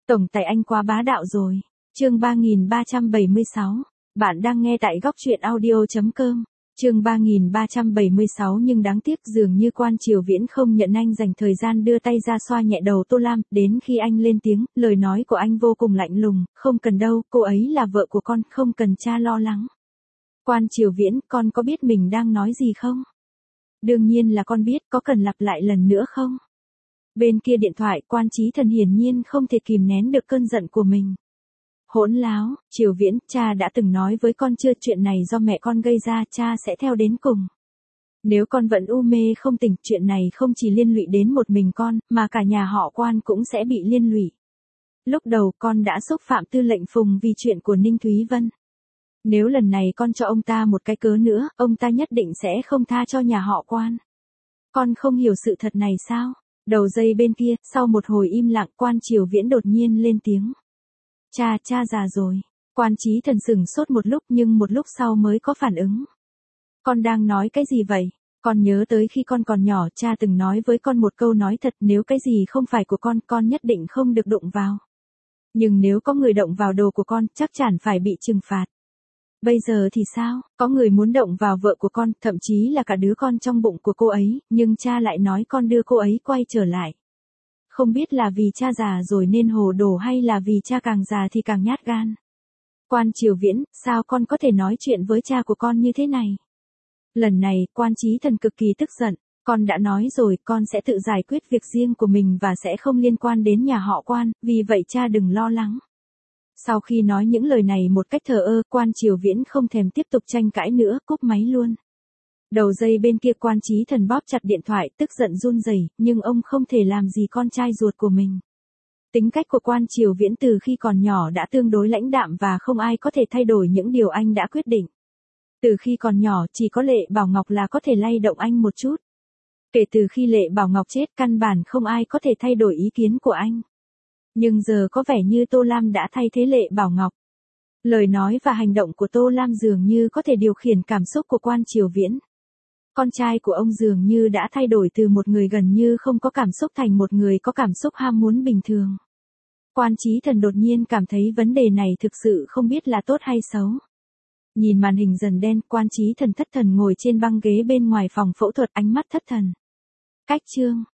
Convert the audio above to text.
Tổng tài anh quá bá đạo rồi. Chương 3376. Bạn đang nghe tại góc truyện audio.com. Chương 3376 nhưng đáng tiếc dường như Quan Triều Viễn không nhận anh dành thời gian đưa tay ra xoa nhẹ đầu Tô Lam, đến khi anh lên tiếng, lời nói của anh vô cùng lạnh lùng, không cần đâu, cô ấy là vợ của con, không cần cha lo lắng. Quan Triều Viễn, con có biết mình đang nói gì không? Đương nhiên là con biết, có cần lặp lại lần nữa không? Bên kia điện thoại, Quan Chí Thần hiển nhiên không thể kìm nén được cơn giận của mình. Hỗn láo, Triều Viễn, cha đã từng nói với con chưa, chuyện này do mẹ con gây ra, cha sẽ theo đến cùng. Nếu con vẫn u mê không tỉnh, chuyện này không chỉ liên lụy đến một mình con, mà cả nhà họ Quan cũng sẽ bị liên lụy. Lúc đầu con đã xúc phạm tư lệnh Phùng vì chuyện của Ninh Thúy Vân. Nếu lần này con cho ông ta một cái cớ nữa, ông ta nhất định sẽ không tha cho nhà họ Quan. Con không hiểu sự thật này sao? Đầu dây bên kia, sau một hồi im lặng, Quan Triều Viễn đột nhiên lên tiếng. Cha già rồi. Quan Chí Thần sửng sốt một lúc nhưng một lúc sau mới có phản ứng. Con đang nói cái gì vậy? Con nhớ tới khi con còn nhỏ, cha từng nói với con một câu nói thật, nếu cái gì không phải của con nhất định không được đụng vào. Nhưng nếu có người động vào đồ của con, chắc chắn phải bị trừng phạt. Bây giờ thì sao? Có người muốn động vào vợ của con, thậm chí là cả đứa con trong bụng của cô ấy, nhưng cha lại nói con đưa cô ấy quay trở lại. Không biết là vì cha già rồi nên hồ đồ hay là vì cha càng già thì càng nhát gan. Quan Triều Viễn, sao con có thể nói chuyện với cha của con như thế này? Lần này, Quan Chí Thần cực kỳ tức giận. Con đã nói rồi, con sẽ tự giải quyết việc riêng của mình và sẽ không liên quan đến nhà họ Quan, vì vậy cha đừng lo lắng. Sau khi nói những lời này một cách thờ ơ, Quan Triều Viễn không thèm tiếp tục tranh cãi nữa, cúp máy luôn. Đầu dây bên kia, Quan Chí Thần bóp chặt điện thoại, tức giận run rẩy, nhưng ông không thể làm gì con trai ruột của mình. Tính cách của Quan Triều Viễn từ khi còn nhỏ đã tương đối lãnh đạm và không ai có thể thay đổi những điều anh đã quyết định. Từ khi còn nhỏ, chỉ có Lệ Bảo Ngọc là có thể lay động anh một chút. Kể từ khi Lệ Bảo Ngọc chết, căn bản không ai có thể thay đổi ý kiến của anh. Nhưng giờ có vẻ như Tô Lam đã thay thế Lệ Bảo Ngọc. Lời nói và hành động của Tô Lam dường như có thể điều khiển cảm xúc của Quan Triều Viễn. Con trai của ông dường như đã thay đổi từ một người gần như không có cảm xúc thành một người có cảm xúc ham muốn bình thường. Quan Chí Thần đột nhiên cảm thấy vấn đề này thực sự không biết là tốt hay xấu. Nhìn màn hình dần đen, Quan Chí Thần thất thần ngồi trên băng ghế bên ngoài phòng phẫu thuật, ánh mắt thất thần. Cách chương.